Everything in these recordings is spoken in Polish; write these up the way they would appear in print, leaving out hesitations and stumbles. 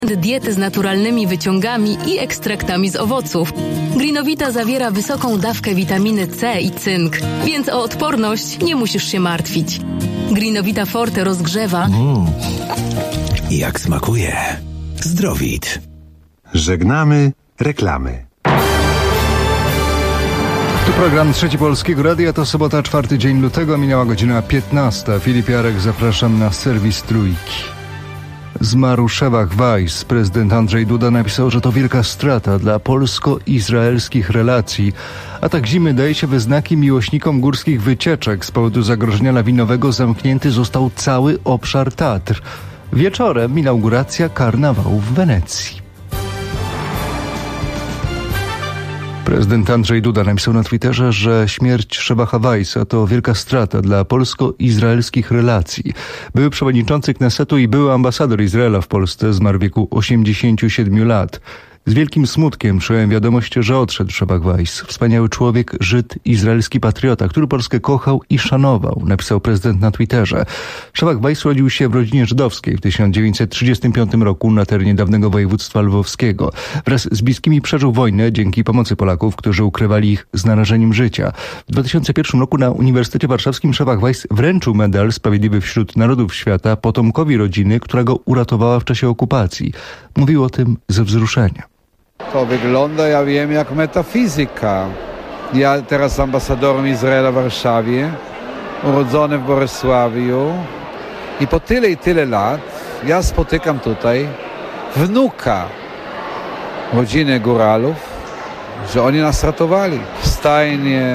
Diety z naturalnymi wyciągami i ekstraktami z owoców. Greenowita zawiera wysoką dawkę witaminy C i cynk, więc o odporność nie musisz się martwić. Greenowita Forte rozgrzewa. Jak smakuje. Zdrowit. Żegnamy reklamy. Tu program Trzeci Polskiego Radia, to sobota, 4 dzień lutego, minęła godzina 15. Filip Jarek, zapraszam na serwis Trójki. Zmarł Szewach Weiss. Prezydent Andrzej Duda napisał, że to wielka strata dla polsko-izraelskich relacji. Atak zimy daje się we znaki miłośnikom górskich wycieczek. Z powodu zagrożenia lawinowego zamknięty został cały obszar Tatr. Wieczorem inauguracja karnawału w Wenecji. Prezydent Andrzej Duda napisał na Twitterze, że śmierć Szewacha Weissa to wielka strata dla polsko-izraelskich relacji. Były przewodniczący Knesetu i były ambasador Izraela w Polsce zmarł w wieku 87 lat. Z wielkim smutkiem przyjąłem wiadomość, że odszedł Szewach Weiss. Wspaniały człowiek, Żyd, izraelski patriota, który Polskę kochał i szanował, napisał prezydent na Twitterze. Szewach Weiss urodził się w rodzinie żydowskiej w 1935 roku na terenie dawnego województwa lwowskiego. Wraz z bliskimi przeżył wojnę dzięki pomocy Polaków, którzy ukrywali ich z narażeniem życia. W 2001 roku na Uniwersytecie Warszawskim Szewach Weiss wręczył medal Sprawiedliwy wśród Narodów Świata potomkowi rodziny, która go uratowała w czasie okupacji. Mówił o tym ze wzruszeniem. To wygląda, ja wiem, jak metafizyka. Ja teraz ambasadorem Izraela w Warszawie, urodzony w Bolesławiu i po tyle i tyle lat ja spotykam tutaj wnuka rodziny góralów, że oni nas ratowali. W stajnie,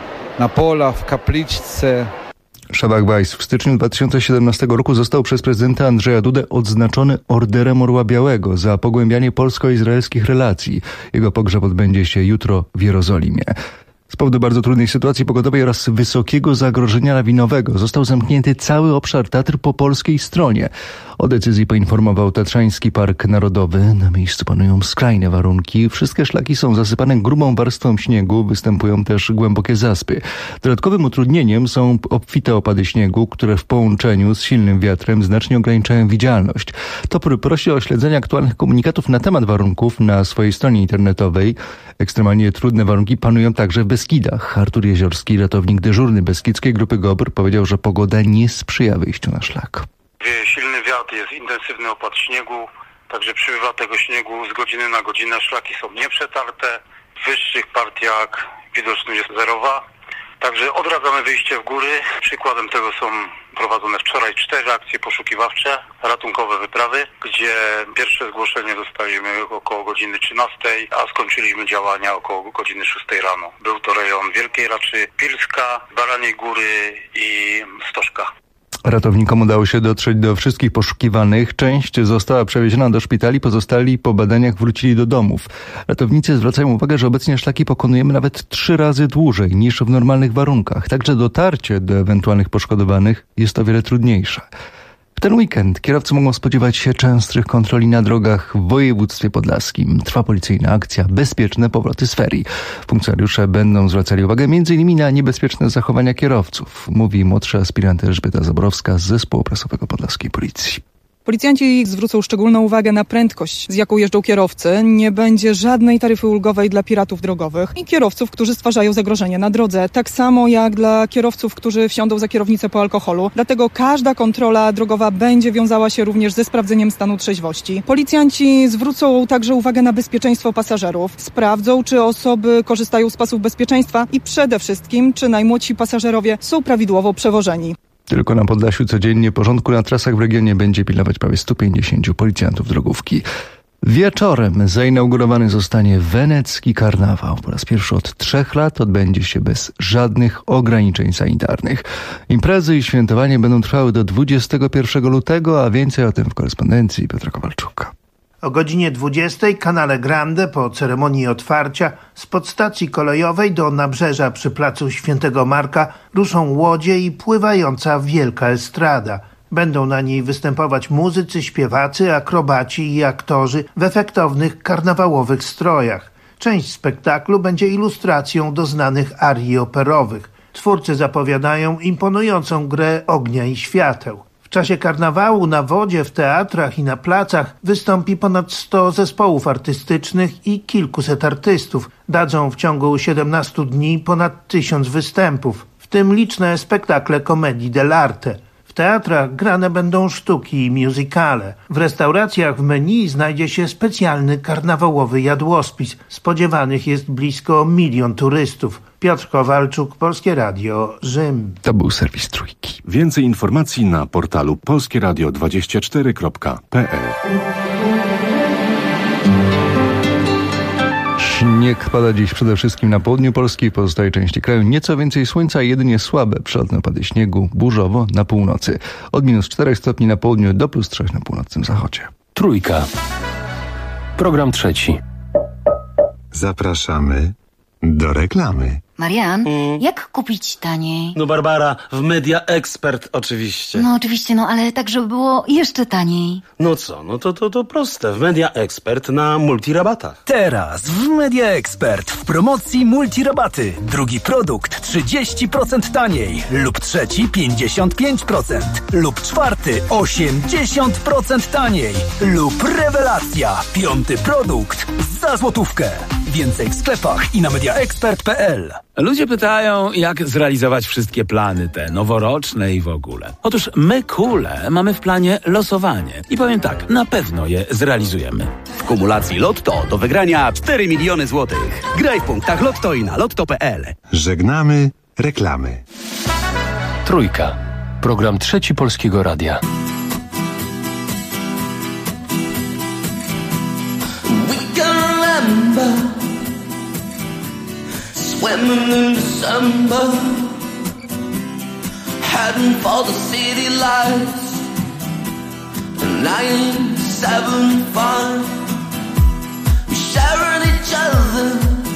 na polach, w kapliczce. Szewach Weiss w styczniu 2017 roku został przez prezydenta Andrzeja Dudę odznaczony Orderem Orła Białego za pogłębianie polsko-izraelskich relacji. Jego pogrzeb odbędzie się jutro w Jerozolimie. Z powodu bardzo trudnej sytuacji pogodowej oraz wysokiego zagrożenia lawinowego został zamknięty cały obszar Tatr po polskiej stronie. O decyzji poinformował Tatrzański Park Narodowy. Na miejscu panują skrajne warunki. Wszystkie szlaki są zasypane grubą warstwą śniegu, występują też głębokie zaspy. Dodatkowym utrudnieniem są obfite opady śniegu, które w połączeniu z silnym wiatrem znacznie ograniczają widzialność. TOPR prosi o śledzenie aktualnych komunikatów na temat warunków na swojej stronie internetowej. Ekstremalnie trudne warunki panują także w Beskidach. Artur Jeziorski, ratownik dyżurny Beskidzkiej Grupy GOPR, powiedział, że pogoda nie sprzyja wyjściu na szlak. Wieje silny wiatr, jest intensywny opad śniegu, także przybywa tego śniegu z godziny na godzinę. Szlaki są nieprzetarte, w wyższych partiach widoczność jest zerowa. Także odradzamy wyjście w góry. Przykładem tego są prowadzone wczoraj 4 akcje poszukiwawcze, ratunkowe wyprawy, gdzie pierwsze zgłoszenie dostaliśmy około godziny 13, a skończyliśmy działania około godziny 6 rano. Był to rejon Wielkiej Raczy, Pilska, Baraniej Góry i Stożka. Ratownikom udało się dotrzeć do wszystkich poszukiwanych. Część została przewieziona do szpitali, pozostali po badaniach wrócili do domów. Ratownicy zwracają uwagę, że obecnie szlaki pokonujemy nawet 3 razy dłużej niż w normalnych warunkach. Także dotarcie do ewentualnych poszkodowanych jest o wiele trudniejsze. W ten weekend kierowcy mogą spodziewać się częstych kontroli na drogach w województwie podlaskim. Trwa policyjna akcja Bezpieczne powroty z ferii. Funkcjonariusze będą zwracali uwagę m.in. na niebezpieczne zachowania kierowców, mówi młodsza aspirant Elżbieta Zaborowska z Zespołu Prasowego Podlaskiej Policji. Policjanci zwrócą szczególną uwagę na prędkość, z jaką jeżdżą kierowcy. Nie będzie żadnej taryfy ulgowej dla piratów drogowych i kierowców, którzy stwarzają zagrożenie na drodze. Tak samo jak dla kierowców, którzy wsiądą za kierownicę po alkoholu. Dlatego każda kontrola drogowa będzie wiązała się również ze sprawdzeniem stanu trzeźwości. Policjanci zwrócą także uwagę na bezpieczeństwo pasażerów. Sprawdzą, czy osoby korzystają z pasów bezpieczeństwa i przede wszystkim, czy najmłodsi pasażerowie są prawidłowo przewożeni. Tylko na Podlasiu codziennie porządku na trasach w regionie będzie pilnować prawie 150 policjantów drogówki. Wieczorem zainaugurowany zostanie wenecki karnawał. Po raz pierwszy od 3 lat odbędzie się bez żadnych ograniczeń sanitarnych. Imprezy i świętowanie będą trwały do 21 lutego, a więcej o tym w korespondencji Piotra Kowalczuka. O godzinie 20 Canale Grande po ceremonii otwarcia z podstacji kolejowej do nabrzeża przy placu Świętego Marka ruszą łodzie i pływająca wielka estrada. Będą na niej występować muzycy, śpiewacy, akrobaci i aktorzy w efektownych karnawałowych strojach. Część spektaklu będzie ilustracją do znanych arii operowych. Twórcy zapowiadają imponującą grę ognia i świateł. W czasie karnawału na wodzie, w teatrach i na placach wystąpi ponad 100 zespołów artystycznych i kilkuset artystów. Dadzą w ciągu 17 dni ponad 1000 występów, w tym liczne spektakle komedii dell'arte. W teatrach grane będą sztuki i musicale. W restauracjach w menu znajdzie się specjalny karnawałowy jadłospis. Spodziewanych jest blisko 1 000 000 turystów. Piotr Kowalczuk, Polskie Radio, Rzym. To był serwis Trójki. Więcej informacji na portalu polskieradio24.pl. Śnieg pada dziś przede wszystkim na południu Polski, w pozostałej części kraju nieco więcej słońca, jedynie słabe przelotne opady śniegu, burzowo na północy. Od -4 stopni na południu do +3 na północnym zachodzie. Trójka. Program trzeci. Zapraszamy do reklamy. Marian, jak kupić taniej? No Barbara, w Media Expert oczywiście. No oczywiście, ale tak, żeby było jeszcze taniej. No co, no to proste. W Media Expert na multirabatach. Teraz w Media Expert w promocji multirabaty. Drugi produkt 30% taniej lub trzeci 55% lub czwarty 80% taniej lub rewelacja. 5. produkt za złotówkę. Więcej w sklepach i na mediaexpert.pl. Ludzie pytają, jak zrealizować wszystkie plany te noworoczne i w ogóle. Otóż my Kule mamy w planie losowanie. I powiem tak, na pewno je zrealizujemy. W kumulacji Lotto do wygrania 4 miliony złotych. Graj w punktach Lotto i na lotto.pl. Żegnamy reklamy. Trójka. Program trzeci Polskiego Radia. Swimming in December, heading for the city lights. 975, we sharing each other,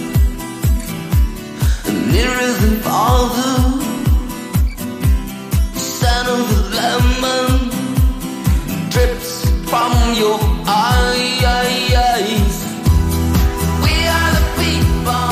nearer than farther. Scent of the lemon drips from your eyes. We are the people.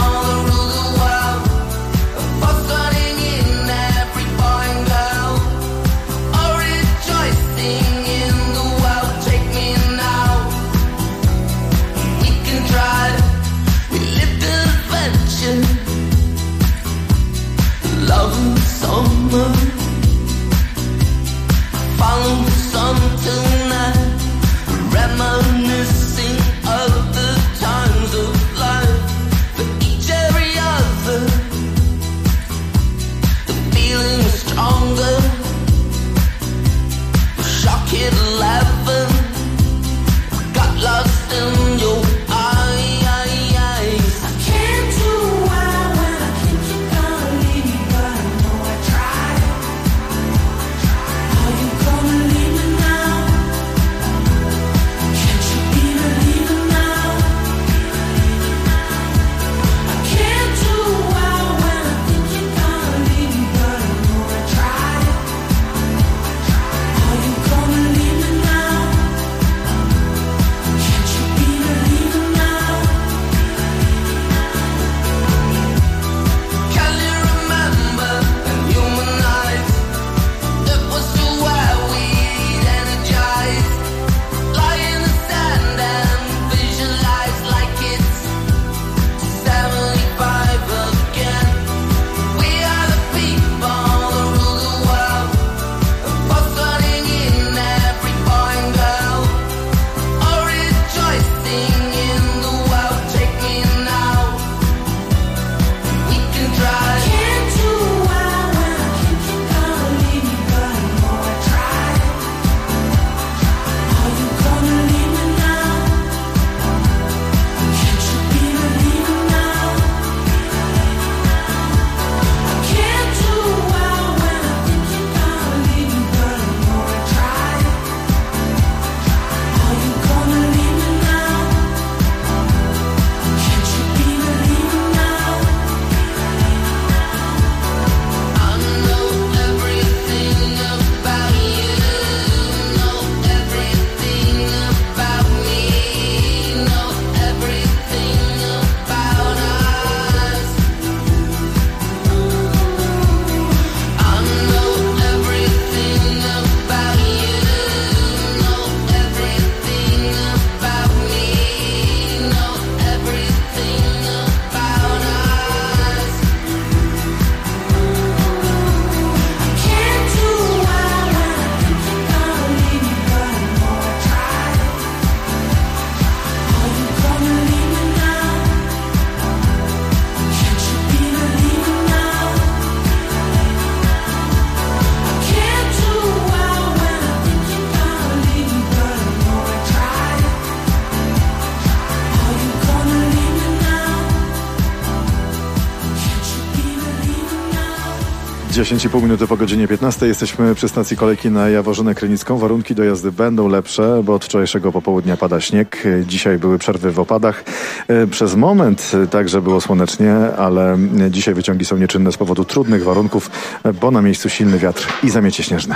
10,5 minuty po godzinie 15 jesteśmy przy stacji kolejki na Jaworzynę Krynicką. Warunki do jazdy będą lepsze, bo od wczorajszego popołudnia pada śnieg. Dzisiaj były przerwy w opadach. Przez moment także było słonecznie, ale dzisiaj wyciągi są nieczynne z powodu trudnych warunków, bo na miejscu silny wiatr i zamiecie śnieżne.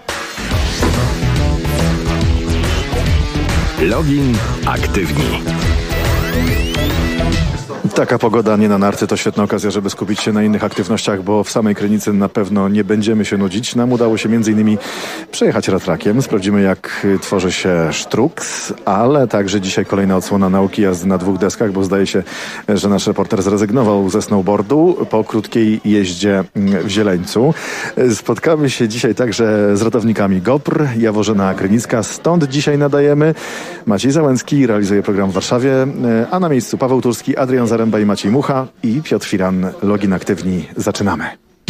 Login aktywni. Taka pogoda nie na narty to świetna okazja, żeby skupić się na innych aktywnościach, bo w samej Krynicy na pewno nie będziemy się nudzić. Nam udało się m.in. przejechać ratrakiem. Sprawdzimy, jak tworzy się sztruks, ale także dzisiaj kolejna odsłona nauki jazdy na 2 deskach, bo zdaje się, że nasz reporter zrezygnował ze snowboardu po krótkiej jeździe w Zieleńcu. Spotkamy się dzisiaj także z ratownikami GOPR, Jaworzyna Krynicka. Stąd dzisiaj nadajemy. Maciej Załęcki realizuje program w Warszawie, a na miejscu Paweł Turski, Adrian Zaremba i Maciej Mucha i Piotr Firan. Login aktywni. Zaczynamy.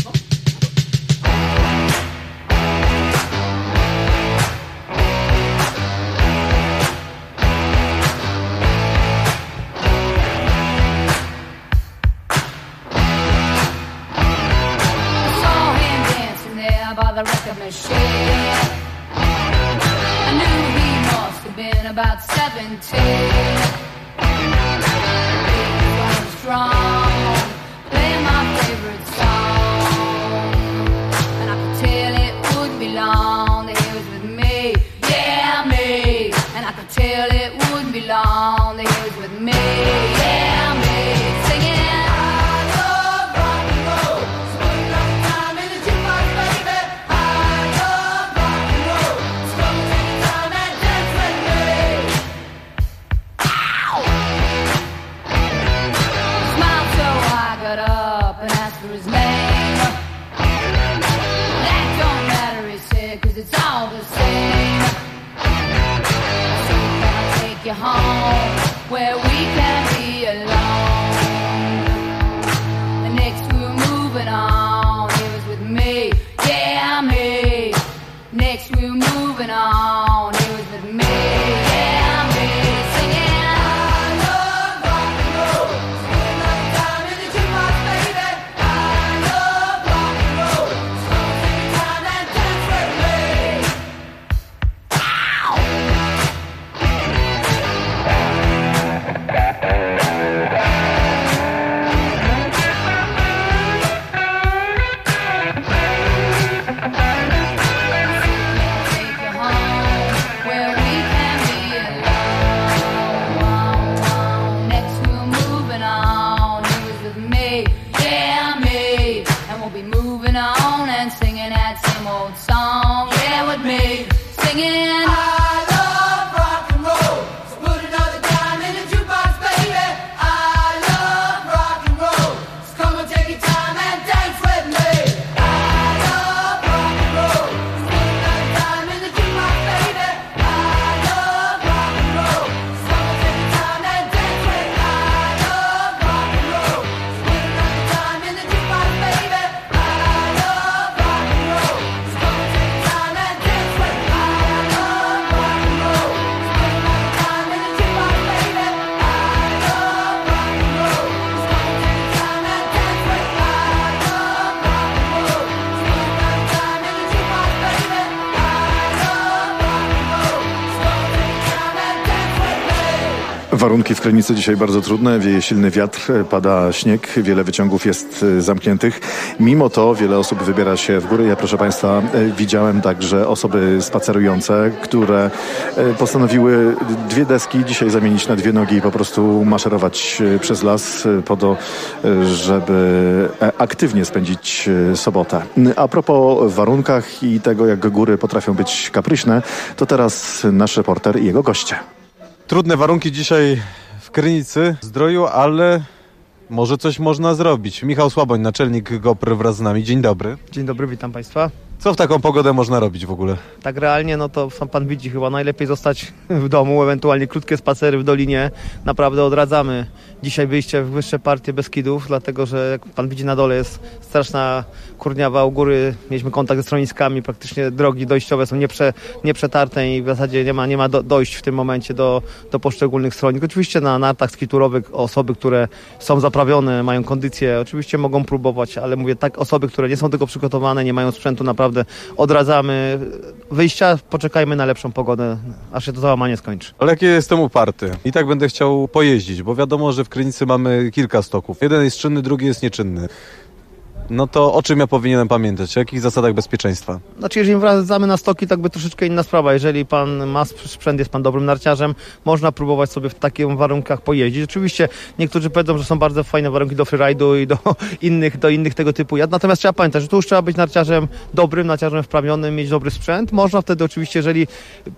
Warunki w Krynicy dzisiaj bardzo trudne, wieje silny wiatr, pada śnieg, wiele wyciągów jest zamkniętych. Mimo to wiele osób wybiera się w góry. Ja, proszę Państwa, widziałem także osoby spacerujące, które postanowiły 2 deski dzisiaj zamienić na 2 nogi i po prostu maszerować przez las po to, żeby aktywnie spędzić sobotę. A propos warunkach i tego, jak góry potrafią być kapryśne, to teraz nasz reporter i jego goście. Trudne warunki dzisiaj w Krynicy, Zdroju, ale może coś można zrobić. Michał Słaboń, naczelnik GOPR wraz z nami. Dzień dobry. Dzień dobry, witam Państwa. Co w taką pogodę można robić w ogóle? Tak realnie, no to sam pan widzi, chyba najlepiej zostać w domu, ewentualnie krótkie spacery w dolinie. Naprawdę odradzamy dzisiaj wyjście w wyższe partie Beskidów, dlatego że jak pan widzi na dole jest straszna kurniawa u góry. Mieliśmy kontakt ze schroniskami, praktycznie drogi dojściowe są nieprzetarte i w zasadzie nie ma dojść w tym momencie do poszczególnych schronik. Oczywiście na nartach skiturowych osoby, które są zaprawione, mają kondycję, oczywiście mogą próbować, ale mówię tak, osoby, które nie są tego przygotowane, nie mają sprzętu, naprawdę odradzamy wyjścia, poczekajmy na lepszą pogodę, aż się to załamanie skończy. Ale jak jestem uparty i tak będę chciał pojeździć, bo wiadomo, że w Krynicy mamy kilka stoków. Jeden jest czynny, drugi jest nieczynny. No to o czym ja powinienem pamiętać? O jakich zasadach bezpieczeństwa? Znaczy, jeżeli wracamy na stoki, tak by troszeczkę inna sprawa. Jeżeli pan ma sprzęt, jest pan dobrym narciarzem, można próbować sobie w takich warunkach pojeździć. Oczywiście niektórzy powiedzą, że są bardzo fajne warunki do freeride'u i do innych tego typu jazd. Natomiast trzeba pamiętać, że tu już trzeba być narciarzem dobrym, narciarzem wprawionym, mieć dobry sprzęt. Można wtedy oczywiście, jeżeli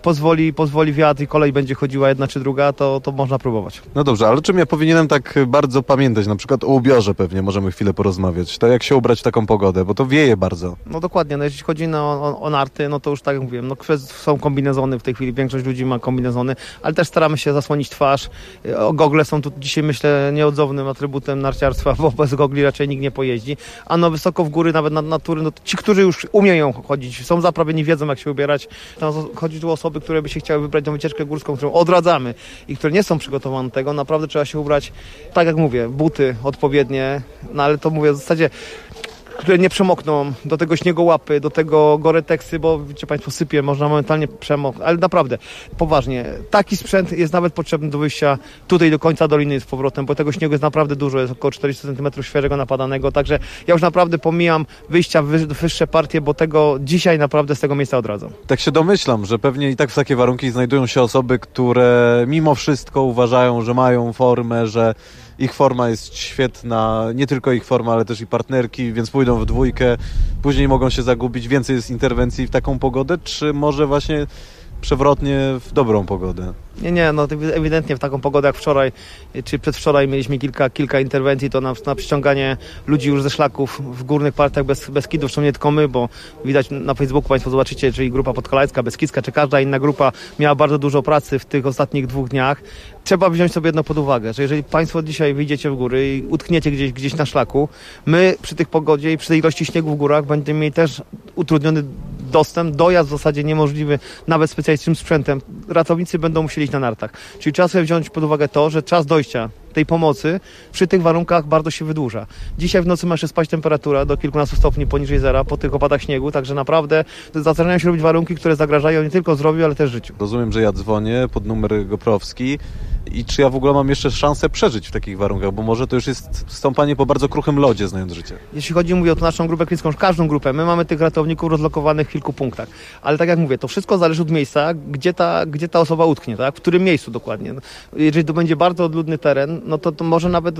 pozwoli wiatr i kolej będzie chodziła jedna czy druga, to można próbować. No dobrze, ale czym ja powinienem tak bardzo pamiętać? Na przykład o ubiorze pewnie możemy chwilę porozmawiać. To jak się ubrać w taką pogodę, bo to wieje bardzo. No dokładnie, no jeśli chodzi o narty, no to już tak jak mówiłem, no są kombinezony w tej chwili, większość ludzi ma kombinezony, ale też staramy się zasłonić twarz. Gogle są tu dzisiaj, myślę, nieodzownym atrybutem narciarstwa, bo bez gogli raczej nikt nie pojeździ. A no wysoko w góry, nawet na tury, no ci, którzy już umieją chodzić, są zaprawieni, wiedzą jak się ubierać. Chodzi tu o osoby, które by się chciały wybrać na wycieczkę górską, którą odradzamy i które nie są przygotowane do tego, naprawdę trzeba się ubrać, tak jak mówię, buty odpowiednie, no ale to mówię w zasadzie, które nie przemokną, do tego śniegołapy, do tego Gore-Texy, bo wiecie państwo, sypie, można momentalnie przemoknąć, ale naprawdę, poważnie, taki sprzęt jest nawet potrzebny do wyjścia tutaj do końca doliny z powrotem, bo tego śniegu jest naprawdę dużo, jest około 40 cm świeżego napadanego, także ja już naprawdę pomijam wyjścia w wyższe partie, bo tego dzisiaj naprawdę z tego miejsca odradzam. Tak się domyślam, że pewnie i tak w takie warunki znajdują się osoby, które mimo wszystko uważają, że mają formę, że ich forma jest świetna, nie tylko ich forma, ale też i partnerki, więc pójdą w dwójkę, później mogą się zagubić, więcej jest interwencji w taką pogodę, czy może właśnie przewrotnie w dobrą pogodę? Nie, no ewidentnie w taką pogodę jak wczoraj, czy przedwczoraj mieliśmy kilka interwencji, to na przyciąganie ludzi już ze szlaków w górnych partiach Beskidów, zresztą nie tylko my, bo widać na Facebooku, państwo zobaczycie, czyli grupa podkolajska, beskidzka, czy każda inna grupa miała bardzo dużo pracy w tych ostatnich 2 dniach. Trzeba wziąć sobie jedno pod uwagę, że jeżeli państwo dzisiaj wyjdziecie w góry i utkniecie gdzieś na szlaku, my przy tych pogodzie i przy tej ilości śniegu w górach będziemy mieli też utrudniony dostęp, dojazd w zasadzie niemożliwy, nawet specjalistycznym sprzętem. Ratownicy będą musieli iść na nartach. Czyli trzeba sobie wziąć pod uwagę to, że czas dojścia tej pomocy przy tych warunkach bardzo się wydłuża. Dzisiaj w nocy ma się spać temperatura do kilkunastu stopni poniżej zera po tych opadach śniegu, także naprawdę zaczynają się robić warunki, które zagrażają nie tylko zdrowiu, ale też życiu. Rozumiem, że ja dzwonię pod numer goprowski i czy ja w ogóle mam jeszcze szansę przeżyć w takich warunkach, bo może to już jest stąpanie po bardzo kruchym lodzie, znając życie. Jeśli chodzi, mówię o naszą grupę krynicką, każdą grupę, my mamy tych ratowników rozlokowanych w kilku punktach, ale tak jak mówię, to wszystko zależy od miejsca, gdzie ta osoba utknie, tak? W którym miejscu dokładnie. Jeżeli to będzie bardzo odludny teren, no to może nawet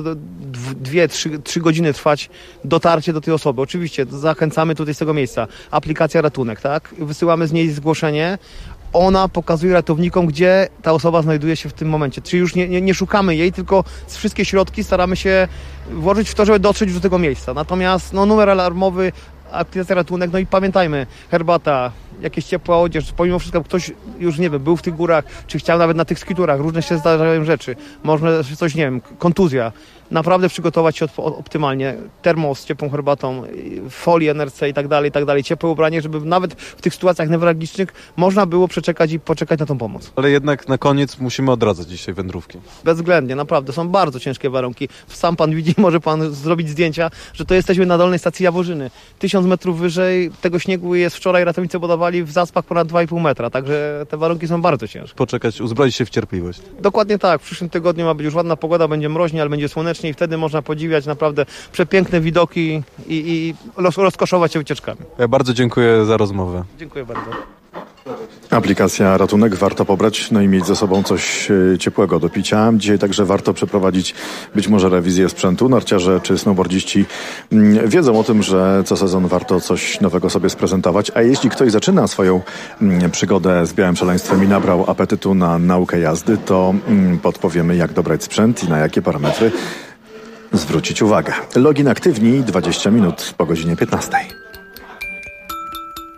2-3 godziny trwać dotarcie do tej osoby. Oczywiście zachęcamy tutaj z tego miejsca. Aplikacja Ratunek, tak? Wysyłamy z niej zgłoszenie. Ona pokazuje ratownikom, gdzie ta osoba znajduje się w tym momencie. Czyli już nie szukamy jej, tylko wszystkie środki staramy się włożyć w to, żeby dotrzeć do tego miejsca. Natomiast numer alarmowy, aktywacja Ratunek, no i pamiętajmy, herbata, jakieś ciepła odzież, pomimo wszystko ktoś już, nie wiem, był w tych górach, czy chciał nawet na tych skiturach, różne się zdarzają rzeczy, może coś, nie wiem, kontuzja. Naprawdę przygotować się optymalnie. Termos z ciepłą herbatą, folię NRC i tak dalej, ciepłe ubranie, żeby nawet w tych sytuacjach newralgicznych można było przeczekać i poczekać na tą pomoc. Ale jednak na koniec musimy odradzać dzisiaj wędrówki. Bezwzględnie, naprawdę, są bardzo ciężkie warunki. Sam pan widzi, może pan zrobić zdjęcia, że to jesteśmy na dolnej stacji Jaworzyny. 1000 metrów wyżej, tego śniegu jest wczoraj, ratownicy podawali w zaspach ponad 2,5 metra, także te warunki są bardzo ciężkie. Poczekać, uzbroić się w cierpliwość. Dokładnie tak, w przyszłym tygodniu ma być już ładna pogoda, będzie mroźnie, ale będzie słonecznie i wtedy można podziwiać naprawdę przepiękne widoki i rozkoszować się wycieczkami. Ja bardzo dziękuję za rozmowę. Dziękuję bardzo. Aplikacja Ratunek warto pobrać, no i mieć ze sobą coś ciepłego do picia. Dzisiaj także warto przeprowadzić być może rewizję sprzętu. Narciarze czy snowboardziści wiedzą o tym, że co sezon warto coś nowego sobie sprezentować. A jeśli ktoś zaczyna swoją przygodę z białym szaleństwem i nabrał apetytu na naukę jazdy, to podpowiemy, jak dobrać sprzęt i na jakie parametry zwrócić uwagę. Login aktywni 20 minut po godzinie 15.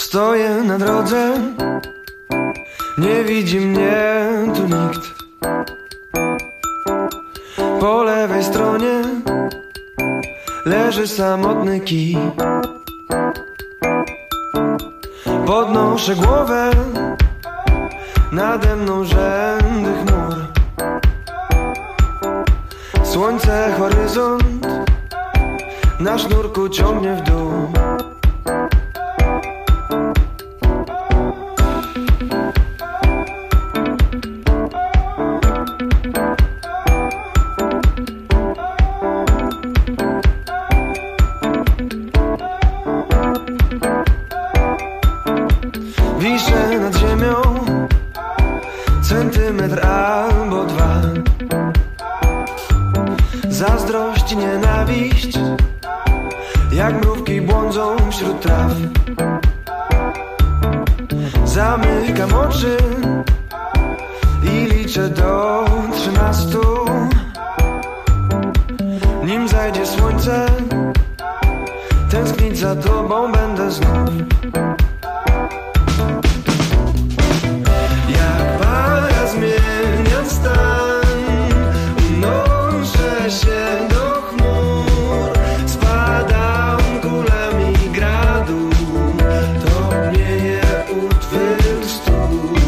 Stoję na drodze, nie widzi mnie tu nikt. Po lewej stronie leży samotny kij. Podnoszę głowę, nade mną rzędy chmur. Słońce, horyzont, na sznurku ciągnie w dół. Wiszę nad ziemią centymetr albo dwa. Zazdrość i nienawiść jak mrówki błądzą wśród traw. Zamykam oczy i liczę do 13. Nim zajdzie słońce, tęsknić za tobą będę znów. Jak para zmieniam stan, unoszę się do chmur. Spadam kulami gradu, topnieje u twych stóp.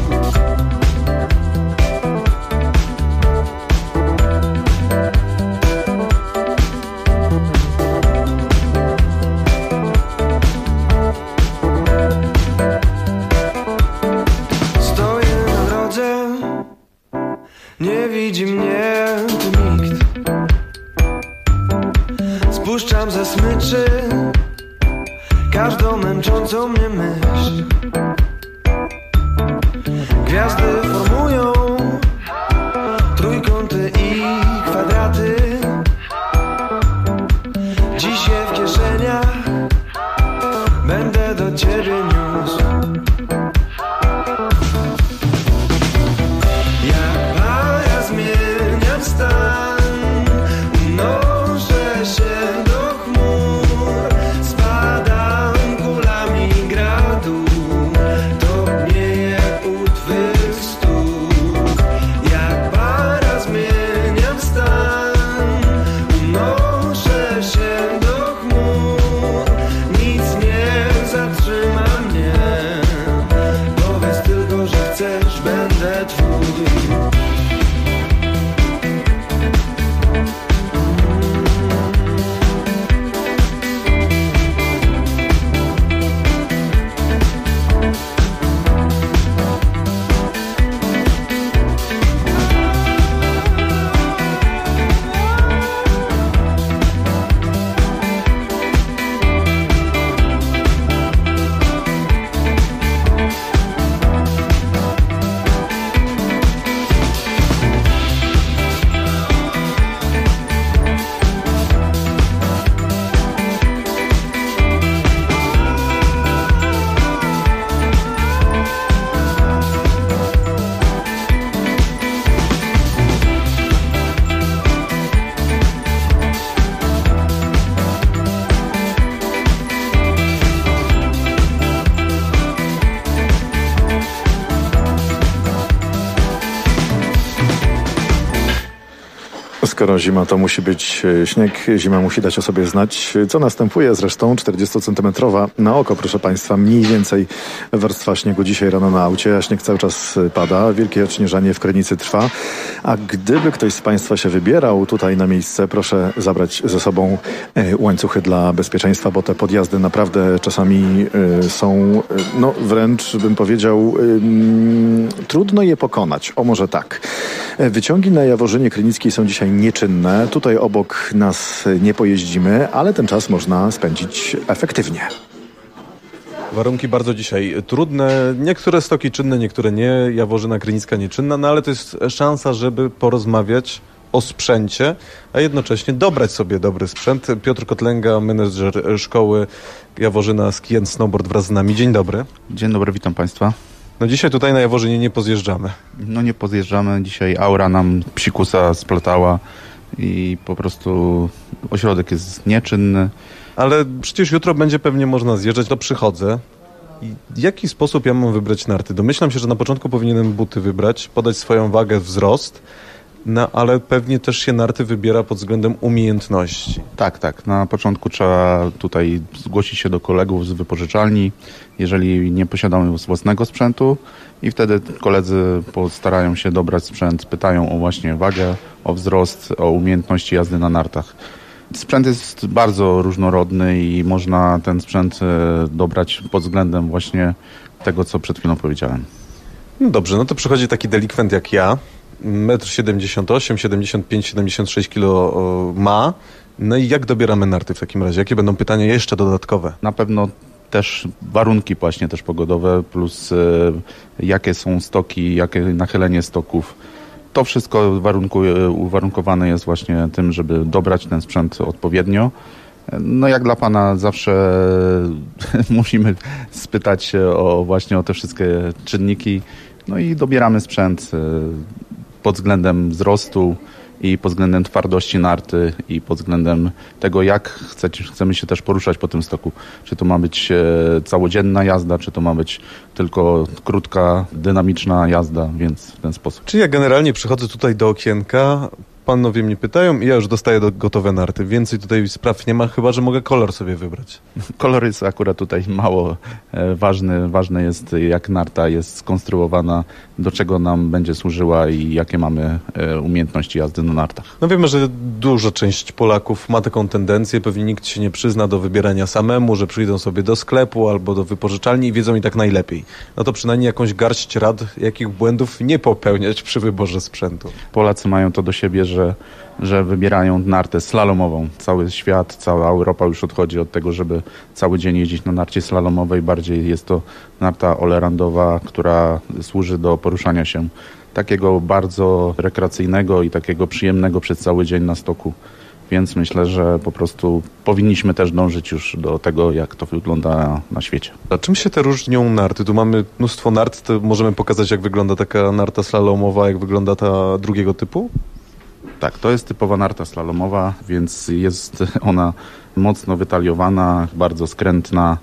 Nie widzi mnie tu nikt. Spuszczam ze smyczy każdą męczącą mnie myśl. Gwiazdy formują trójkąty i kwadraty. Dziś je w kieszeniach będę do ciebie niósł. Zmieniam stan, unoszę się do chmur. Spadam kulami gradu, topnieje u twych stóp. Jak para zmieniam stan, unoszę się do chmur. Nic nie zatrzyma mnie. Powiedz tylko, że chcesz, będę twój. Skoro zima, to musi być śnieg, zima musi dać o sobie znać. Co następuje zresztą? 40-centymetrowa na oko, proszę Państwa, mniej więcej warstwa śniegu dzisiaj rano na aucie, a śnieg cały czas pada. Wielkie odśnieżanie w Krynicy trwa. A gdyby ktoś z Państwa się wybierał tutaj na miejsce, proszę zabrać ze sobą łańcuchy dla bezpieczeństwa, bo te podjazdy naprawdę czasami są, no wręcz bym powiedział, trudno je pokonać. O, może tak. Wyciągi na Jaworzynie Krynickiej są dzisiaj nieczynne. Tutaj obok nas nie pojeździmy, ale ten czas można spędzić efektywnie. Warunki bardzo dzisiaj trudne. Niektóre stoki czynne, niektóre nie. Jaworzyna Krynicka nieczynna, no ale to jest szansa, żeby porozmawiać o sprzęcie, a jednocześnie dobrać sobie dobry sprzęt. Piotr Kotlęga, menedżer szkoły Jaworzyna Ski and Snowboard wraz z nami. Dzień dobry. Dzień dobry, witam Państwa. No dzisiaj tutaj na Jaworzynie nie pozjeżdżamy. No nie pozjeżdżamy. Dzisiaj aura nam psikusa splatała i po prostu ośrodek jest nieczynny. Ale przecież jutro będzie pewnie można zjeżdżać. To przychodzę W jaki sposób ja mam wybrać narty? Domyślam się, że na początku powinienem buty wybrać, podać swoją wagę, wzrost, no ale pewnie też się narty wybiera pod względem umiejętności. Tak. Na początku trzeba tutaj zgłosić się do kolegów z wypożyczalni, jeżeli nie posiadamy własnego sprzętu i wtedy koledzy postarają się dobrać sprzęt, pytają o właśnie wagę, o wzrost, o umiejętności jazdy na nartach. Sprzęt jest bardzo różnorodny i można ten sprzęt dobrać pod względem właśnie tego, co przed chwilą powiedziałem. No dobrze, no to przychodzi taki delikwent jak ja, 1,78 m, 75, 76 kg ma. No i jak dobieramy narty w takim razie? Jakie będą pytania jeszcze dodatkowe? Na pewno też warunki właśnie też pogodowe, plus jakie są stoki, jakie nachylenie stoków. To wszystko uwarunkowane jest właśnie tym, żeby dobrać ten sprzęt odpowiednio. No jak dla pana zawsze musimy spytać się właśnie o te wszystkie czynniki. No i dobieramy sprzęt pod względem wzrostu i pod względem twardości narty i pod względem tego, jak chcemy się też poruszać po tym stoku. Czy to ma być całodzienna jazda, czy to ma być tylko krótka, dynamiczna jazda, więc w ten sposób. Czy ja generalnie przychodzę tutaj do okienka, panowie mnie pytają i ja już dostaję gotowe narty. Więcej tutaj spraw nie ma, chyba że mogę kolor sobie wybrać. Kolor jest akurat tutaj mało ważny. Ważne jest, jak narta jest skonstruowana, do czego nam będzie służyła i jakie mamy umiejętności jazdy na nartach. No wiemy, że duża część Polaków ma taką tendencję, pewnie nikt się nie przyzna do wybierania samemu, że przyjdą sobie do sklepu albo do wypożyczalni i wiedzą i tak najlepiej. No to przynajmniej jakąś garść rad, jakich błędów nie popełniać przy wyborze sprzętu. Polacy mają to do siebie, że wybierają nartę slalomową. Cały świat, cała Europa już odchodzi od tego, żeby cały dzień jeździć na narcie slalomowej. Bardziej jest to narta allroundowa, która służy do poruszania się takiego bardzo rekreacyjnego i takiego przyjemnego przez cały dzień na stoku. Więc myślę, że po prostu powinniśmy też dążyć już do tego, jak to wygląda na świecie. A czym się te różnią narty? Tu mamy mnóstwo nart, to możemy pokazać, jak wygląda taka narta slalomowa, jak wygląda ta drugiego typu? Tak, to jest typowa narta slalomowa, więc jest ona mocno wytaliowana, bardzo skrętna.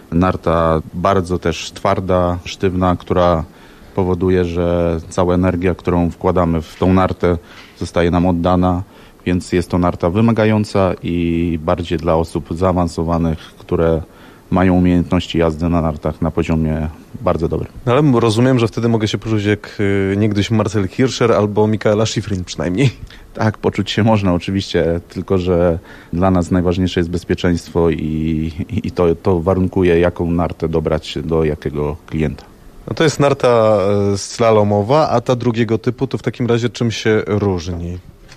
Narta bardzo też twarda, sztywna, która powoduje, że cała energia, którą wkładamy w tą nartę, zostaje nam oddana, więc jest to narta wymagająca i bardziej dla osób zaawansowanych, które mają umiejętności jazdy na nartach na poziomie bardzo dobrym. No ale rozumiem, że wtedy mogę się poczuć jak niegdyś Marcel Hirscher albo Michaela Schifrin przynajmniej. Tak, poczuć się można oczywiście, tylko że dla nas najważniejsze jest bezpieczeństwo i to warunkuje, jaką nartę dobrać do jakiego klienta. No to jest narta slalomowa, a ta drugiego typu to w takim razie czym się różni?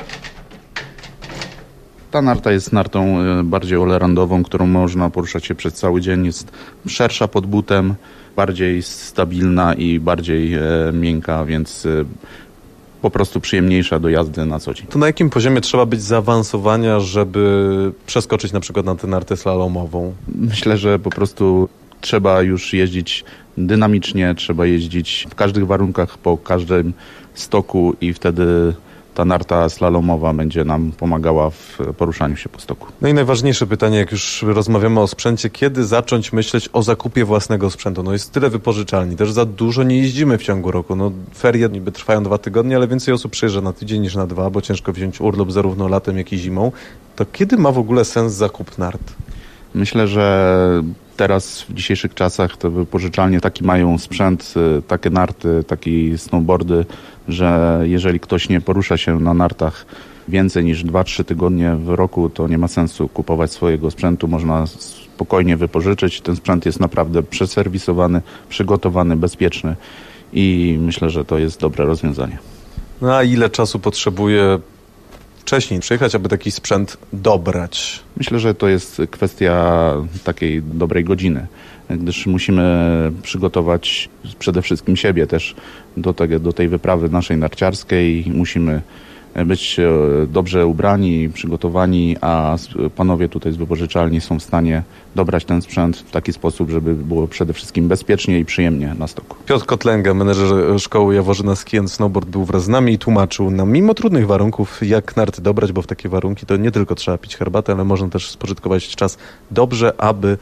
Ta narta jest nartą bardziej allroundową, którą można poruszać się przez cały dzień. Jest szersza pod butem, bardziej stabilna i bardziej miękka, więc po prostu przyjemniejsza do jazdy na co dzień. To na jakim poziomie trzeba być zaawansowania, żeby przeskoczyć na przykład na tę nartę slalomową? Myślę, że po prostu trzeba już jeździć dynamicznie, trzeba jeździć w każdych warunkach, po każdym stoku i wtedy ta narta slalomowa będzie nam pomagała w poruszaniu się po stoku. No i najważniejsze pytanie, jak już rozmawiamy o sprzęcie, kiedy zacząć myśleć o zakupie własnego sprzętu? No jest tyle wypożyczalni, też za dużo nie jeździmy w ciągu roku. No ferie niby trwają 2 tygodnie, ale więcej osób przyjeżdża na tydzień niż na 2, bo ciężko wziąć urlop zarówno latem, jak i zimą. To kiedy ma w ogóle sens zakup nart? Myślę, że teraz w dzisiejszych czasach te wypożyczalnie taki mają sprzęt, takie narty, takie snowboardy, że jeżeli ktoś nie porusza się na nartach więcej niż 2-3 tygodnie w roku, to nie ma sensu kupować swojego sprzętu. Można spokojnie wypożyczyć. Ten sprzęt jest naprawdę przeserwisowany, przygotowany, bezpieczny i myślę, że to jest dobre rozwiązanie. No a ile czasu potrzebuje wcześniej przyjechać, aby taki sprzęt dobrać? Myślę, że to jest kwestia takiej dobrej godziny, gdyż musimy przygotować przede wszystkim siebie też do tej wyprawy naszej narciarskiej. Musimy być dobrze ubrani, przygotowani, a panowie tutaj z wypożyczalni są w stanie dobrać ten sprzęt w taki sposób, żeby było przede wszystkim bezpiecznie i przyjemnie na stoku. Piotr Kotlęga, menedżer szkoły Jaworzyna Ski & Snowboard, był wraz z nami i tłumaczył nam, mimo trudnych warunków, jak narty dobrać, bo w takie warunki to nie tylko trzeba pić herbatę, ale można też spożytkować czas dobrze, aby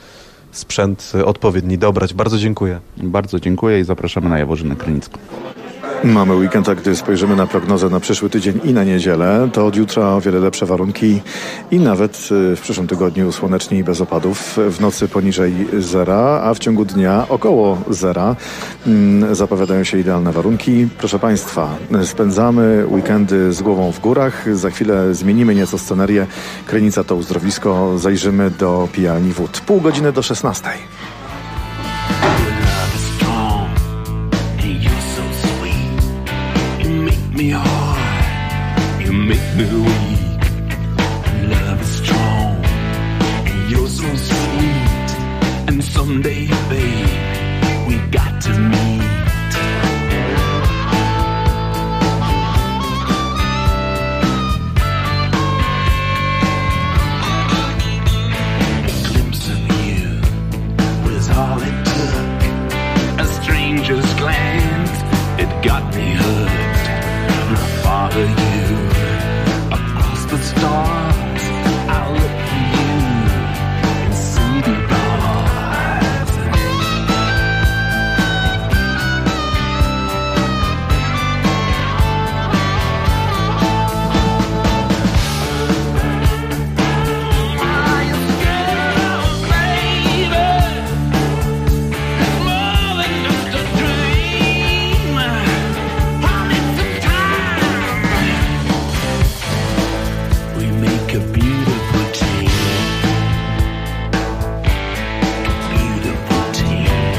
sprzęt odpowiedni dobrać. Bardzo dziękuję. Bardzo dziękuję i zapraszamy na Jaworzynę Krynicką. Mamy weekend, a gdy spojrzymy na prognozę na przyszły tydzień i na niedzielę, to od jutra o wiele lepsze warunki i nawet w przyszłym tygodniu słonecznie i bez opadów. W nocy poniżej zera, a w ciągu dnia około zera. Zapowiadają się idealne warunki. Proszę Państwa, spędzamy weekendy z głową w górach. Za chwilę zmienimy nieco scenerię. Krynica to uzdrowisko. Zajrzymy do pijalni wód. Pół godziny do 16. Me hard, you make me weak. Love is strong, and you're so sweet. And someday, babe, we got to meet. A glimpse of you was all it took. A stranger's glance, it got me hooked. Follow you across the stars. I'll look for you in city bars. Are you scared, baby? It's more than just a dream. I need some time. We make a beautiful team. Beautiful team.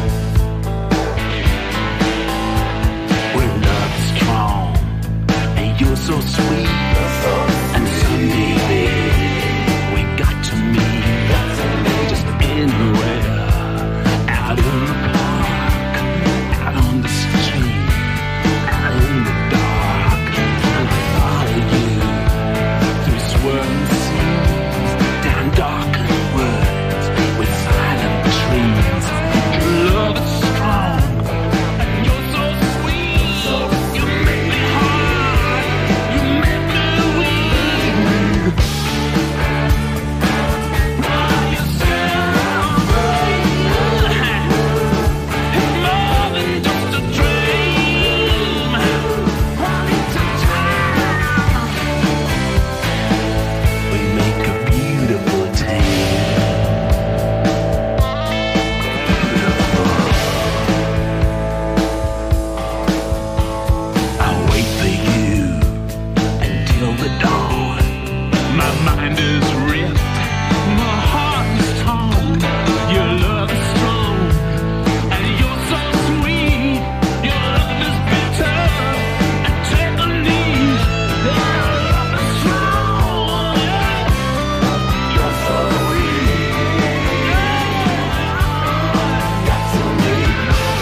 We're love strong, and you're so sweet. And someday, babe, we got to meet. Just anywhere, out in the park, out on the street, out in the dark. I'll follow you through swirling seas, down darkened woods with silent trees. Your love is strong, and you're so sweet. You make me hard, you make me weak. Are you celebrating? It's more than just a dream. I need some time. We make a beautiful team. I'll wait for you until the dawn. My mind is ripped, my heart is torn. Your love is strong, and you're so sweet. Your love is bitter and take a lead. Your love is strong, you're so sweet. Got to meet.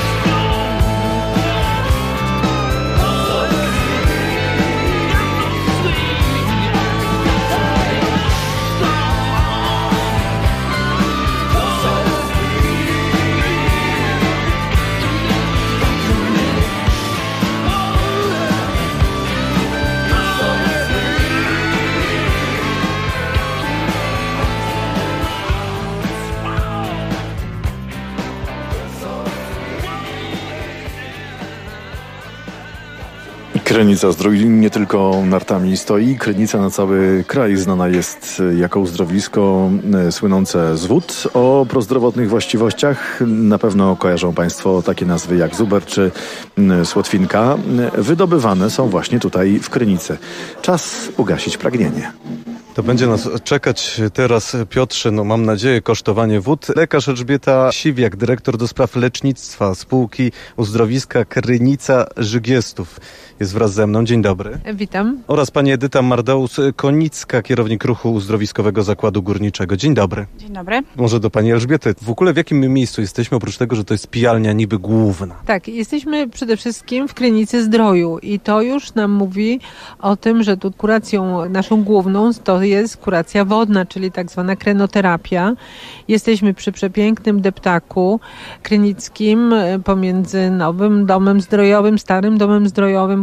Krynica Zdrój nie tylko nartami stoi. Krynica na cały kraj znana jest jako uzdrowisko słynące z wód o prozdrowotnych właściwościach. Na pewno kojarzą Państwo takie nazwy jak Zuber czy Słotwinka. Wydobywane są właśnie tutaj w Krynicy. Czas ugasić pragnienie. To będzie nas czekać teraz, Piotrze, no mam nadzieję, kosztowanie wód. Lekarz Elżbieta Siwiak, dyrektor do spraw lecznictwa spółki uzdrowiska Krynica Żygiestów jest wraz ze mną. Dzień dobry. Witam. Oraz pani Edyta Mardaus-Konicka, kierownik ruchu uzdrowiskowego Zakładu Górniczego. Dzień dobry. Dzień dobry. Może do pani Elżbiety. W ogóle w jakim my miejscu jesteśmy, oprócz tego, że to jest pijalnia niby główna? Tak, jesteśmy przede wszystkim w Krynicy Zdroju i to już nam mówi o tym, że tu kuracją naszą główną to jest kuracja wodna, czyli tak zwana krenoterapia. Jesteśmy przy przepięknym deptaku krynickim pomiędzy Nowym Domem Zdrojowym, Starym Domem Zdrojowym.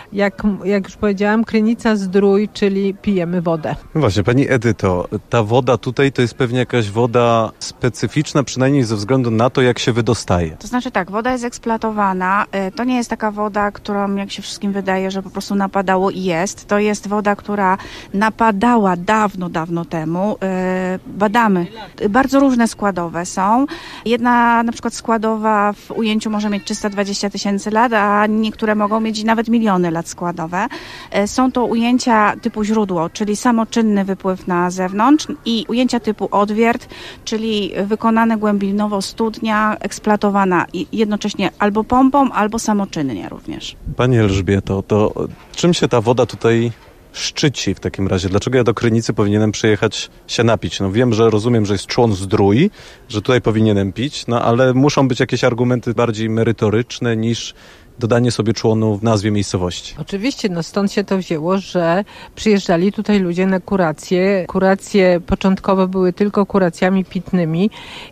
jak już powiedziałam, Krynica-Zdrój, czyli pijemy wodę. No właśnie, pani Edyto, ta woda tutaj to jest pewnie jakaś woda specyficzna, przynajmniej ze względu na to, jak się wydostaje. To znaczy tak, woda jest eksploatowana. To nie jest taka woda, którą, jak się wszystkim wydaje, że po prostu napadało i jest. To jest woda, która napadała dawno temu. Badamy. Bardzo różne składowe są. Jedna na przykład składowa w ujęciu może mieć 320 000 lat, a niektóre mogą mieć nawet miliony lat składowe. Są to ujęcia typu źródło, czyli samoczynny wypływ na zewnątrz, i ujęcia typu odwiert, czyli wykonane głębinowo studnia, eksploatowana jednocześnie albo pompą, albo samoczynnie również. Pani Elżbieto, to czym się ta woda tutaj szczyci w takim razie? Dlaczego ja do Krynicy powinienem przyjechać się napić? No wiem, rozumiem, że jest człon Zdrój, że tutaj powinienem pić, no ale muszą być jakieś argumenty bardziej merytoryczne niż dodanie sobie członu w nazwie miejscowości. Oczywiście, stąd się to wzięło, że przyjeżdżali tutaj ludzie na kuracje. Kuracje początkowo były tylko kuracjami pitnymi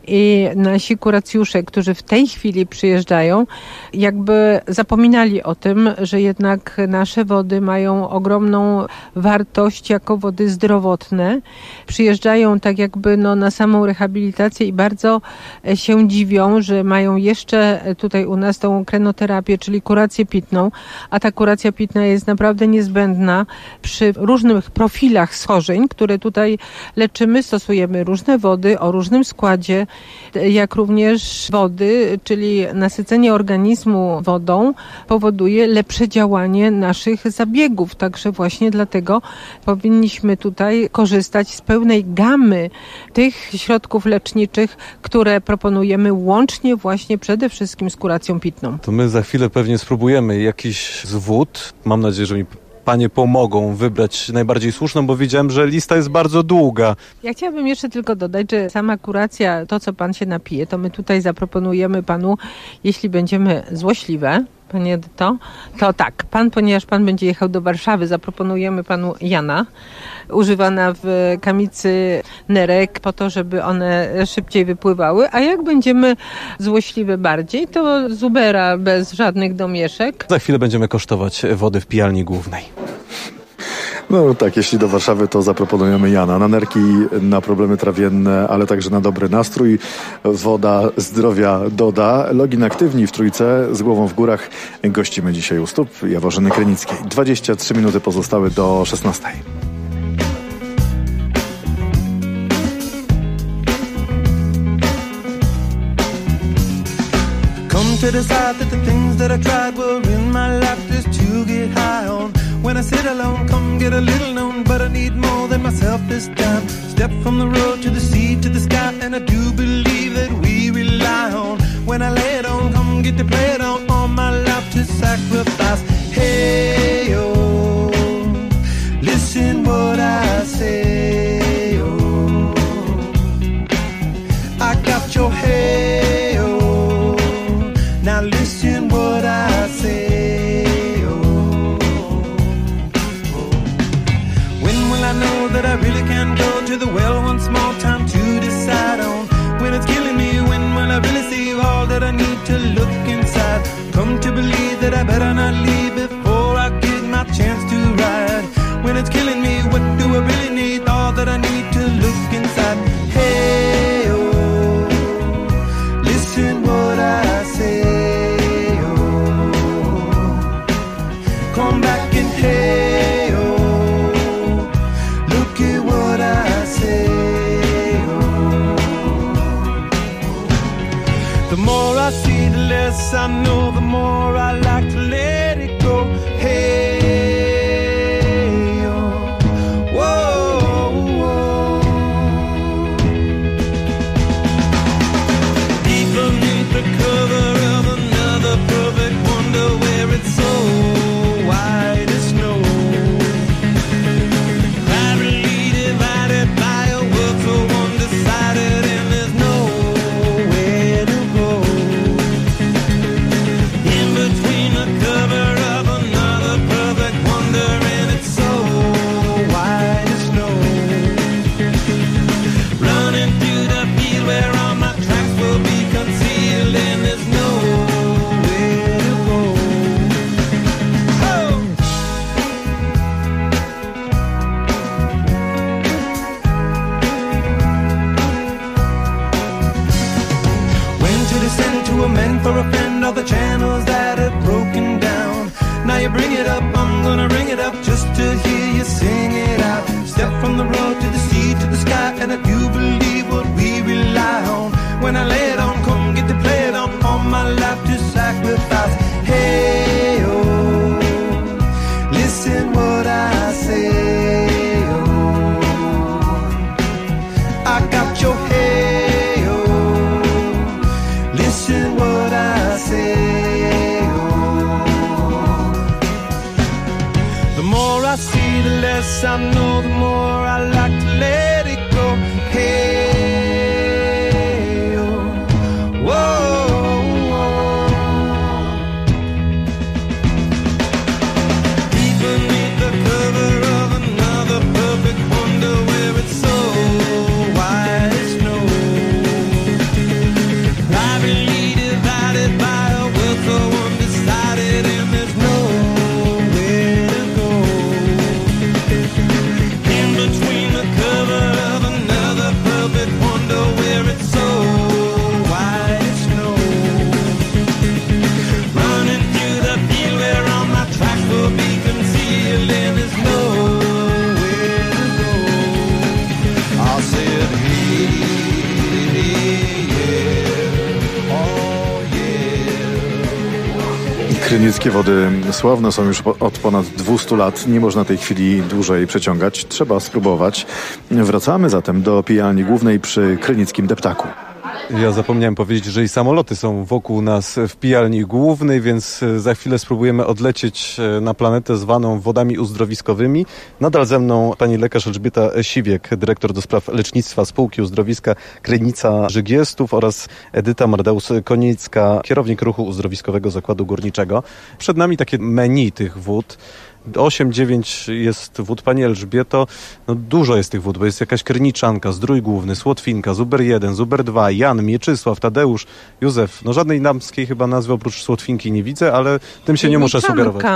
i nasi kuracjusze, którzy w tej chwili przyjeżdżają, jakby zapominali o tym, że jednak nasze wody mają ogromną wartość jako wody zdrowotne. Przyjeżdżają tak jakby na samą rehabilitację i bardzo się dziwią, że mają jeszcze tutaj u nas tą krenoterapię, czyli kurację pitną, a ta kuracja pitna jest naprawdę niezbędna przy różnych profilach schorzeń, które tutaj leczymy. Stosujemy różne wody o różnym składzie, jak również wody, czyli nasycenie organizmu wodą powoduje lepsze działanie naszych zabiegów. Także właśnie dlatego powinniśmy tutaj korzystać z pełnej gamy tych środków leczniczych, które proponujemy łącznie właśnie przede wszystkim z kuracją pitną. To my za chwilę pewnie spróbujemy jakiś z wód. Mam nadzieję, że mi panie pomogą wybrać najbardziej słuszną, bo widziałem, że lista jest bardzo długa. Ja chciałabym jeszcze tylko dodać, że sama kuracja, to co pan się napije, to my tutaj zaproponujemy panu, jeśli będziemy złośliwe, panie Edyto, to tak, ponieważ pan będzie jechał do Warszawy, zaproponujemy panu Jana, używana w kamicy nerek po to, żeby one szybciej wypływały, a jak będziemy złośliwe bardziej, to Zubera bez żadnych domieszek. Za chwilę będziemy kosztować wody w pijalni głównej. No tak, jeśli do Warszawy, to zaproponujemy Jana. Na nerki, na problemy trawienne, ale także na dobry nastrój. Woda zdrowia doda. Login Aktywni w Trójce z głową w górach. Gościmy dzisiaj u stóp Jaworzyny Krynickiej. 23 minuty pozostały do 16. Come to decide that the things that I tried were in my life just to get high on. When I sit alone, come get a little known, but I need more than myself this time. Step from the road to the sea to the sky, and I do believe that we rely on. When I lay it on, come get to play it on, all my life to sacrifice. Hey, oh, listen what I say, oh, I got your hey, oh, now listen what I say. That I really can go to the well one small time to decide on. When it's killing me, when will I really see all that I need to look inside? Come to believe that I better not leave before I get my chance to ride. When it's killing me, what do I really need? All that I need to look inside. Hey, oh, listen what I say, oh, come back and hey. The more I see, the less I know, the more I like to let it go. Hey, oh, whoa, whoa. Deep beneath the cover of another perfect wonder where it's so white as snow. Privately divided by a world so undecided, and there's no less I know, the more I like to let it go. Hey, oh, whoa, whoa. Deep beneath the cover of another perfect wonder, where it's so white snow, privately divided by a world so undecided, and there's nowhere to go. In between the cover of another perfect wonder, where it's so white snow, running through the field where all my tracks will be concealed, and there's nowhere to go. I said, hey, yeah, oh yeah. Krynickie wody sławne są już od ponad 200 lat. Nie można tej chwili dłużej przeciągać. Trzeba spróbować. Wracamy zatem do pijalni głównej przy Krynickim Deptaku. Ja zapomniałem powiedzieć, że i samoloty są wokół nas w pijalni głównej, więc za chwilę spróbujemy odlecieć na planetę zwaną wodami uzdrowiskowymi. Nadal ze mną pani lekarz Elżbieta Siwiek, dyrektor do spraw lecznictwa spółki uzdrowiska Krynica Żygiestów, oraz Edyta Mardeus-Konicka, kierownik ruchu uzdrowiskowego Zakładu Górniczego. Przed nami takie menu tych wód. 8-9 jest wód. Pani Elżbieto, no dużo jest tych wód, bo jest jakaś Kryniczanka, Zdrój Główny, Słotwinka, Zuber 1, Zuber 2, Jan, Mieczysław, Tadeusz, Józef. No żadnej damskiej chyba nazwy oprócz Słotwinki nie widzę, ale tym się nie muszę sugerować.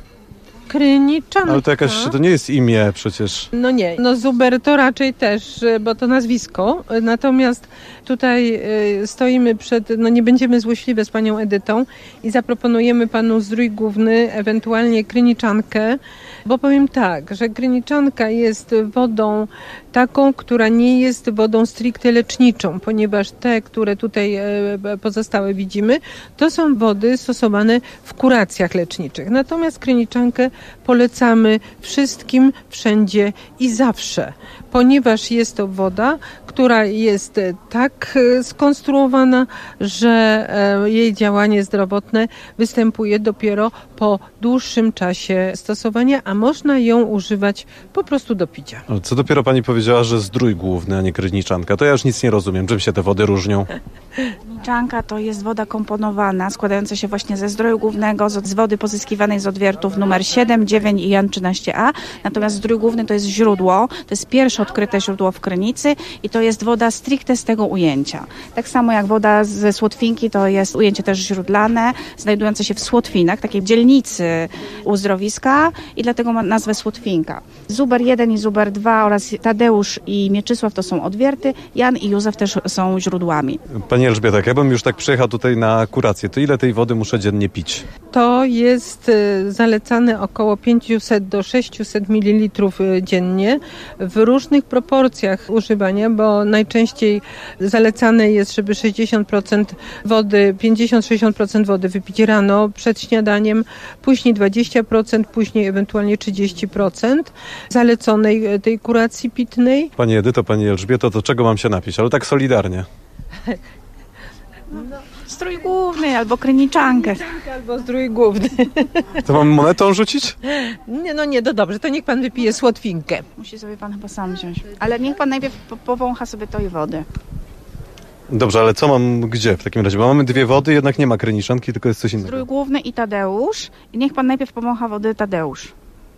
Kryniczanka. Ale to jakaś, to nie jest imię przecież. No nie, no Zuber to raczej też, bo to nazwisko. Natomiast tutaj stoimy przed, no nie będziemy złośliwe z panią Edytą i zaproponujemy panu Zdrój Główny, ewentualnie Kryniczankę, bo powiem tak, że Kryniczanka jest wodą taką, która nie jest wodą stricte leczniczą, ponieważ te, które tutaj pozostałe widzimy, to są wody stosowane w kuracjach leczniczych. Natomiast Kryniczankę polecamy wszystkim, wszędzie i zawsze, ponieważ jest to woda, która jest tak skonstruowana, że jej działanie zdrowotne występuje dopiero po dłuższym czasie stosowania, a można ją używać po prostu do picia. Ale co dopiero pani powiedziała, że Zdrój Główny, a nie Kryniczanka? To ja już nic nie rozumiem. Czym się te wody różnią? Kryniczanka to jest woda komponowana, składająca się właśnie ze Zdroju Głównego, z wody pozyskiwanej z odwiertów numer 7, 9 i Jan 13A. Natomiast Zdrój Główny to jest źródło, to jest pierwsze odkryte źródło w Krynicy i to jest woda stricte z tego ujęcia. Tak samo jak woda ze Słotwinki, to jest ujęcie też źródlane, znajdujące się w Słotwinach, takiej dzielnicy uzdrowiska, i dlatego ma nazwę Słotwinka. Zuber 1 i Zuber 2 oraz Tadeusz i Mieczysław to są odwierty, Jan i Józef też są źródłami. Pani Elżbieta, jak ja bym już tak przyjechał tutaj na kurację, to ile tej wody muszę dziennie pić? To jest zalecane około 500 do 600 ml dziennie w różnych proporcjach używania, bo najczęściej zalecane jest, żeby 60% wody, 50-60% wody wypić rano przed śniadaniem, później 20%, później ewentualnie 30% zaleconej tej kuracji pitnej. Pani Edyto, pani Elżbieto, to czego mam się napić? Ale tak solidarnie. Zdrój Główny albo Kryniczankę. Albo Zdrój Główny. To mam monetą rzucić? Nie, no nie, to dobrze, to niech pan wypije Słotwinkę. Musi sobie pan chyba sam wziąć. Ale niech pan najpierw powącha sobie tej wody. Dobrze, ale co mam gdzie w takim razie? Bo mamy dwie wody, jednak nie ma Kryniczanki, tylko jest coś innego. Zdrój Główny i Tadeusz. I niech pan najpierw powącha wody Tadeusz.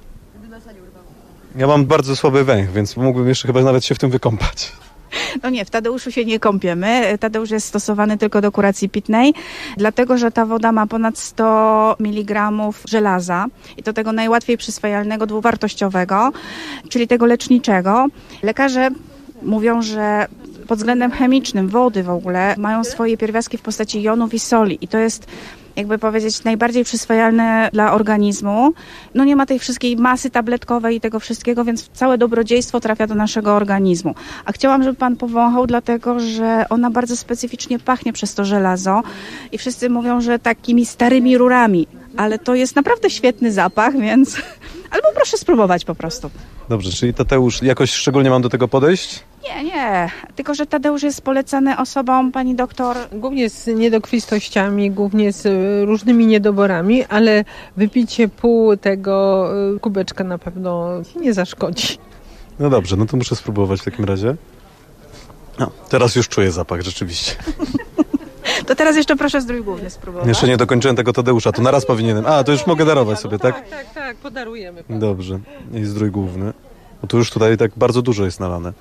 Ja mam bardzo słaby węch, więc mógłbym jeszcze chyba nawet się w tym wykąpać. No nie, w Tadeuszu się nie kąpiemy. Tadeusz jest stosowany tylko do kuracji pitnej, dlatego że ta woda ma ponad 100 mg żelaza i to tego najłatwiej przyswajalnego, dwuwartościowego, czyli tego leczniczego. Lekarze mówią, że pod względem chemicznym wody w ogóle mają swoje pierwiastki w postaci jonów i soli i to jest, jakby powiedzieć, najbardziej przyswajalne dla organizmu. No nie ma tej wszystkiej masy tabletkowej i tego wszystkiego, więc całe dobrodziejstwo trafia do naszego organizmu. A chciałam, żeby pan powąchał, dlatego że ona bardzo specyficznie pachnie przez to żelazo i wszyscy mówią, że takimi starymi rurami, ale to jest naprawdę świetny zapach, więc albo proszę spróbować po prostu. Dobrze, czyli Tadeusz, jakoś szczególnie mam do tego podejść? Nie. Tylko, że Tadeusz jest polecany osobom, pani doktor. Głównie z niedokrwistościami, głównie z różnymi niedoborami, ale wypicie pół tego kubeczka na pewno nie zaszkodzi. No dobrze, no to muszę spróbować w takim razie. No, teraz już czuję zapach, rzeczywiście. To teraz jeszcze proszę zdrój główny spróbować. Jeszcze nie dokończyłem tego Tadeusza, to naraz powinienem. To już mogę darować sobie, tak? Tak, podarujemy. Dobrze, i zdrój główny. Bo tu już tutaj tak bardzo dużo jest nalane.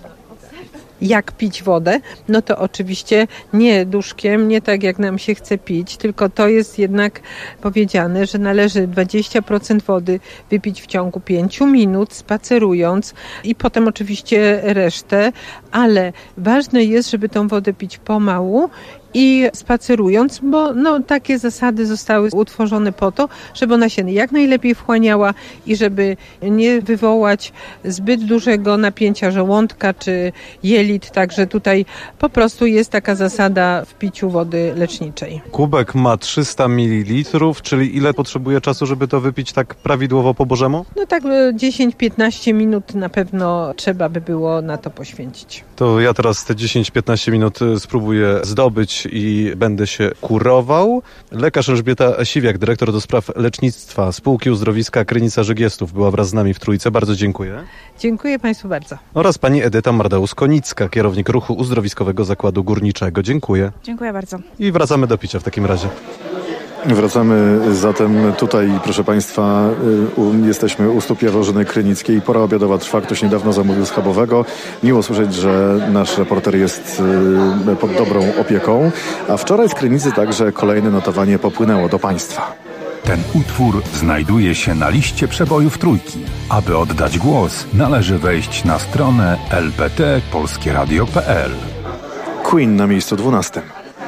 Jak pić wodę, no to oczywiście nie duszkiem, nie tak jak nam się chce pić, tylko to jest jednak powiedziane, że należy 20% wody wypić w ciągu 5 minut, spacerując i potem oczywiście resztę, ale ważne jest, żeby tą wodę pić pomału i spacerując, bo takie zasady zostały utworzone po to, żeby ona się jak najlepiej wchłaniała i żeby nie wywołać zbyt dużego napięcia żołądka czy jelit, także tutaj po prostu jest taka zasada w piciu wody leczniczej. Kubek ma 300 ml, czyli ile potrzebuje czasu, żeby to wypić tak prawidłowo po bożemu? No tak 10-15 minut na pewno trzeba by było na to poświęcić. To ja teraz te 10-15 minut spróbuję zdobyć i będę się kurował. Lekarz Elżbieta Siwiak, dyrektor do spraw lecznictwa Spółki Uzdrowiska Krynica Żygiestów, była wraz z nami w Trójce. Bardzo dziękuję. Dziękuję Państwu bardzo. Oraz pani Edyta Mardaus-Konicka, kierownik ruchu Uzdrowiskowego Zakładu Górniczego. Dziękuję. Dziękuję bardzo. I wracamy do picia w takim razie. Wracamy zatem tutaj, proszę Państwa, jesteśmy u stóp Jaworzyny Krynickiej. Pora obiadowa trwa, ktoś niedawno zamówił schabowego. Miło słyszeć, że nasz reporter jest pod dobrą opieką. A wczoraj z Krynicy także kolejne notowanie popłynęło do Państwa. Ten utwór znajduje się na liście przebojów Trójki. Aby oddać głos, należy wejść na stronę lpt.polskieradio.pl. Queen na miejscu 12.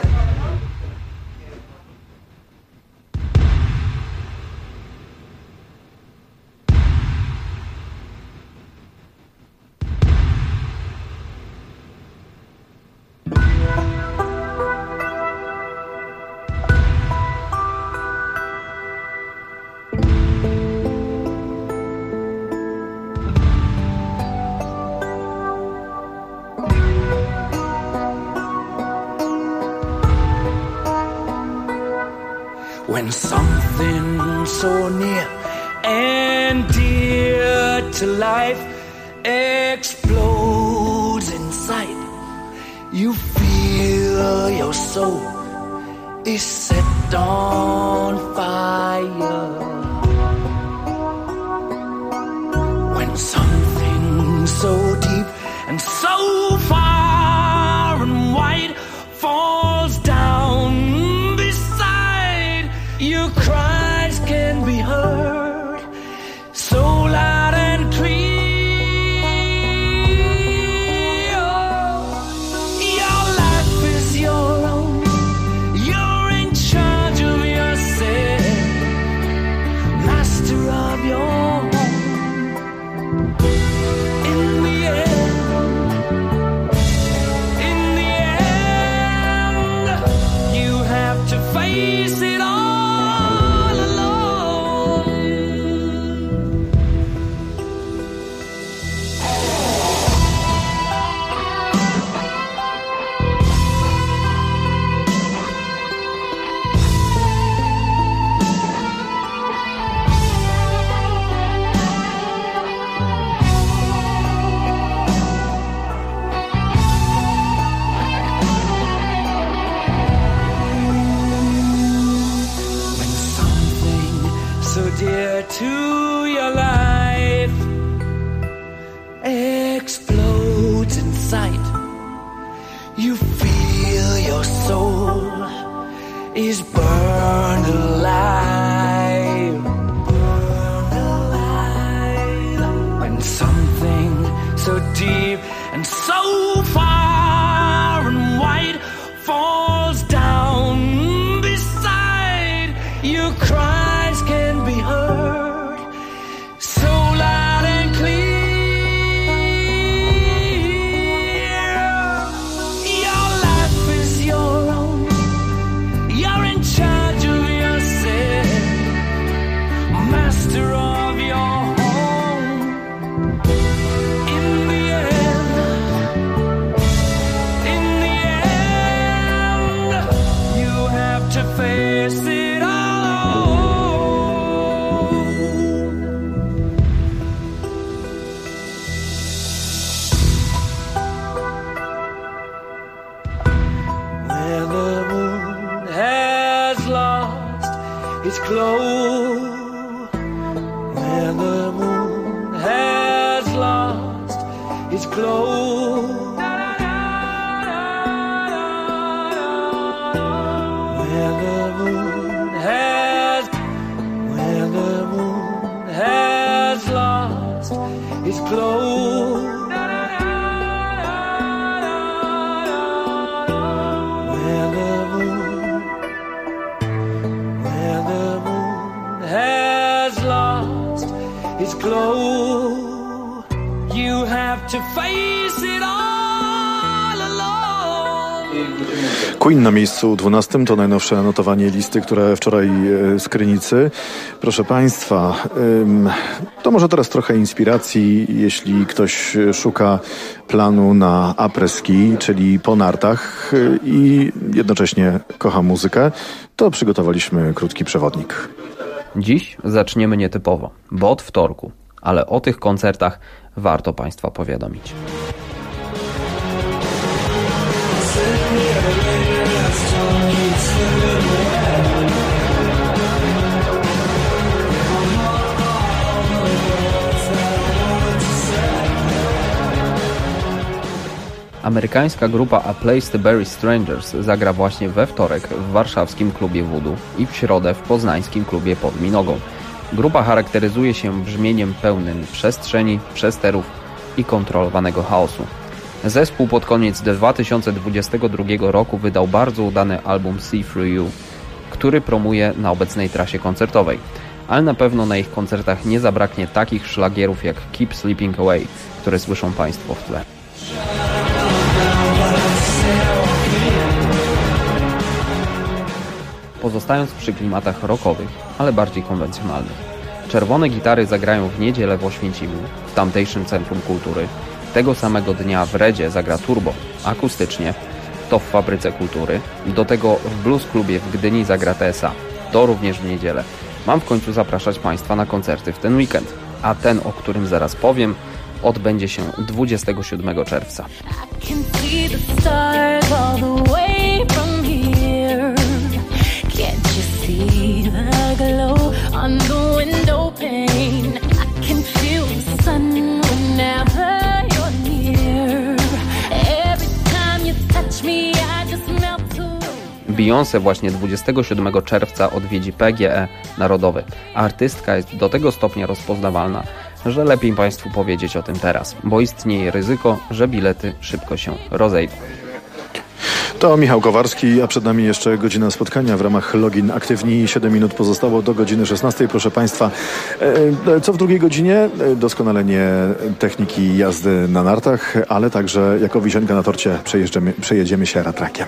When something so near and dear to life explodes inside, you feel your soul is set on fire. When something so deep and so far and wide falls down, your cries can be heard so loud and clear. Your life is your own. You're in charge of yourself, master of your home. In the end, you have to face it all. Dear to your life explodes inside, you feel your soul is burned alive, when something so deep and so far and wide falls down beside your cries can be heard so loud and clear. Your life is your own. You're in charge of yourself, master of your home. In the end, When the moon has lost its glow, when the moon has lost its glow, when the moon has lost its glow, you have to face it all alone. Queen na miejscu 12 to najnowsze notowanie listy, które wczoraj z Krynicy. Proszę Państwa, to może teraz trochę inspiracji, jeśli ktoś szuka planu na après-ski, czyli po nartach i jednocześnie kocha muzykę, to przygotowaliśmy krótki przewodnik. Dziś zaczniemy nietypowo, bo od wtorku, ale o tych koncertach warto Państwa powiadomić. Amerykańska grupa A Place to Bury Strangers zagra właśnie we wtorek w warszawskim klubie Voodoo i w środę w poznańskim klubie Pod Minogą. Grupa charakteryzuje się brzmieniem pełnym przestrzeni, przesterów i kontrolowanego chaosu. Zespół pod koniec 2022 roku wydał bardzo udany album See Through You, który promuje na obecnej trasie koncertowej. Ale na pewno na ich koncertach nie zabraknie takich szlagierów jak Keep Sleeping Away, które słyszą Państwo w tle. Pozostając przy klimatach rockowych, ale bardziej konwencjonalnych. Czerwone gitary zagrają w niedzielę w Oświęcimiu, w tamtejszym Centrum Kultury. Tego samego dnia w Redzie zagra Turbo, akustycznie, to w Fabryce Kultury. Do tego w Blues Klubie w Gdyni zagra TSA, to również w niedzielę. Mam w końcu zapraszać Państwa na koncerty w ten weekend, a ten, o którym zaraz powiem, odbędzie się 27 czerwca. Beyoncé właśnie 27 czerwca odwiedzi PGE Narodowy. Artystka jest do tego stopnia rozpoznawalna, że lepiej Państwu powiedzieć o tym teraz, bo istnieje ryzyko, że bilety szybko się rozejdą. To Michał Kowarski, a przed nami jeszcze godzina spotkania w ramach Login Aktywni. 7 minut pozostało do godziny 16. Proszę Państwa, co w drugiej godzinie? Doskonalenie techniki jazdy na nartach, ale także jako wisienka na torcie przejedziemy się ratrakiem.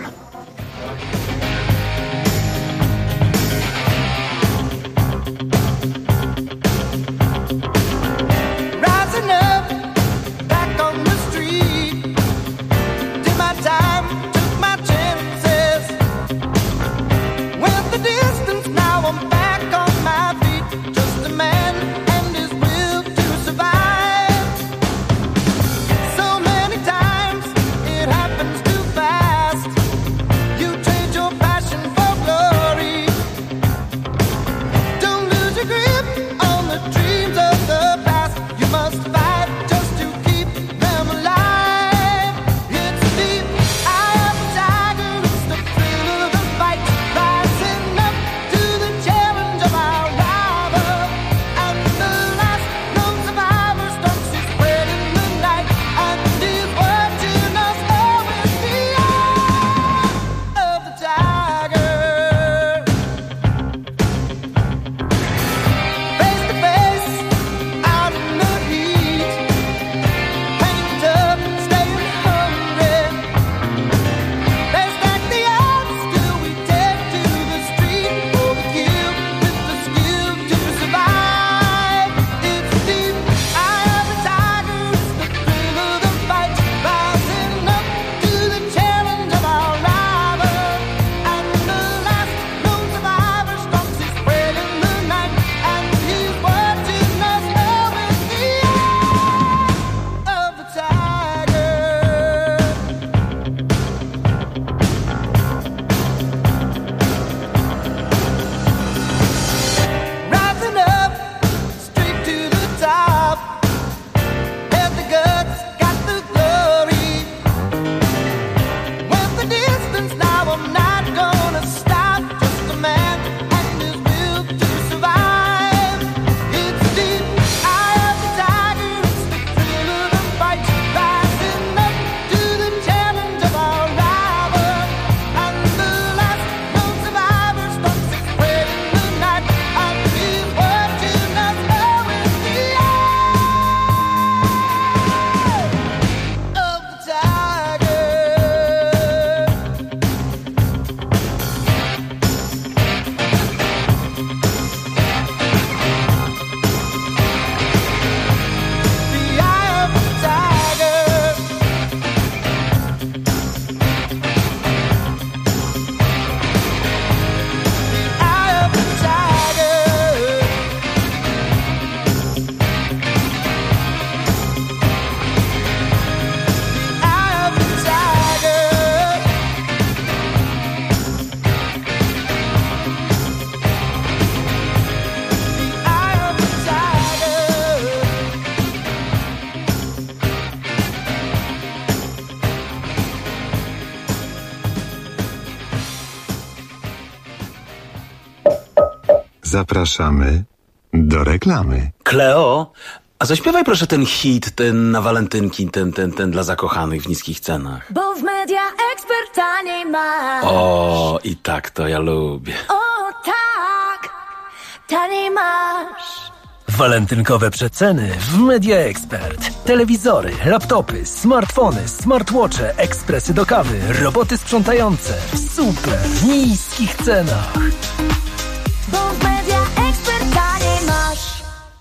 Zapraszamy do reklamy. Kleo, a zaśpiewaj proszę ten hit, ten na walentynki, ten dla zakochanych w niskich cenach. Bo w Media Expert taniej masz. O, i tak to ja lubię. O tak, taniej masz. Walentynkowe przeceny w Media Expert. Telewizory, laptopy, smartfony, smartwatche, ekspresy do kawy, roboty sprzątające w super niskich cenach. Bo w Media Expert taniej masz.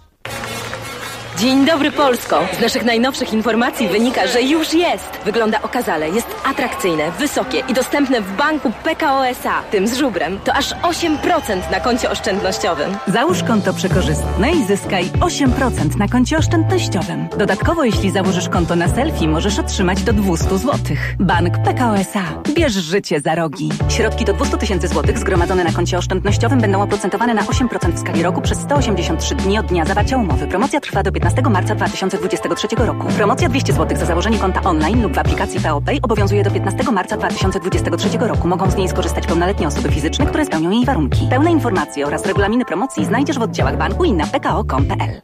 Dzień dobry Polsko! Z naszych najnowszych informacji wynika, że już jest. Wygląda okazale, jest atrakcyjne, wysokie i dostępne w banku PKO SA. Tym z żubrem to aż 8% na koncie oszczędnościowym. Załóż konto przekorzystne i zyskaj 8% na koncie oszczędnościowym. Dodatkowo, jeśli założysz konto na selfie, możesz otrzymać do 200 zł. Bank PKO SA. Bierz życie za rogi. Środki do 200 000 zł zgromadzone na koncie oszczędnościowym będą oprocentowane na 8% w skali roku przez 183 dni od dnia zawarcia umowy. Promocja trwa do 15 marca 2023 roku. Promocja 200 zł za założenie konta online lub w aplikacji PO Pay obowiązuje do 15 marca 2023 roku. Mogą z niej skorzystać pełnoletnie osoby fizyczne, które spełnią jej warunki. Pełne informacje oraz regulaminy promocji znajdziesz w oddziałach banku i na pko.com.pl.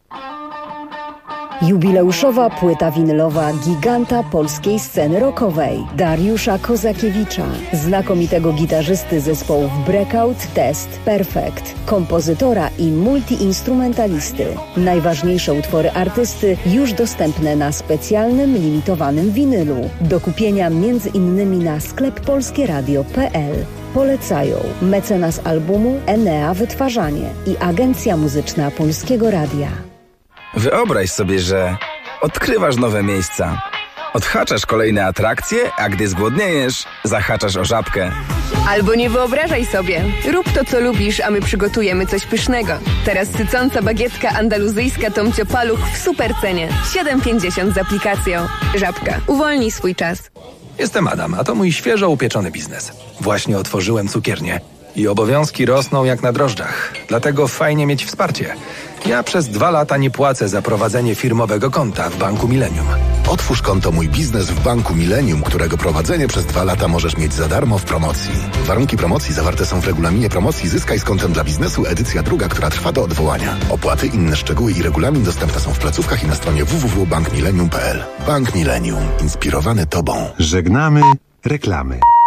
Jubileuszowa płyta winylowa giganta polskiej sceny rockowej Dariusza Kozakiewicza, znakomitego gitarzysty zespołów Breakout, Test, Perfect, kompozytora i multiinstrumentalisty. Najważniejsze utwory artysty już dostępne na specjalnym, limitowanym winylu. Do kupienia m.in. na sklep polskieradio.pl. Polecają mecenas albumu Enea Wytwarzanie i Agencja Muzyczna Polskiego Radia. Wyobraź sobie, że odkrywasz nowe miejsca, odhaczasz kolejne atrakcje, a gdy zgłodniejesz, zahaczasz o Żabkę. Albo nie wyobrażaj sobie. Rób to, co lubisz, a my przygotujemy coś pysznego. Teraz sycąca bagietka andaluzyjska Tomcio Paluch w super cenie. 7,50 z aplikacją. Żabka. Uwolnij swój czas. Jestem Adam, a to mój świeżo upieczony biznes. Właśnie otworzyłem cukiernię i obowiązki rosną jak na drożdżach. Dlatego fajnie mieć wsparcie. Ja przez 2 lata nie płacę za prowadzenie firmowego konta w Banku Millennium. Otwórz konto Mój Biznes w Banku Millennium, którego prowadzenie przez 2 lata możesz mieć za darmo w promocji. Warunki promocji zawarte są w regulaminie promocji Zyskaj z kontem dla biznesu, edycja 2, która trwa do odwołania. Opłaty, inne szczegóły i regulamin dostępne są w placówkach i na stronie www.bankmillennium.pl. Bank Millennium. Inspirowany Tobą. Żegnamy reklamy.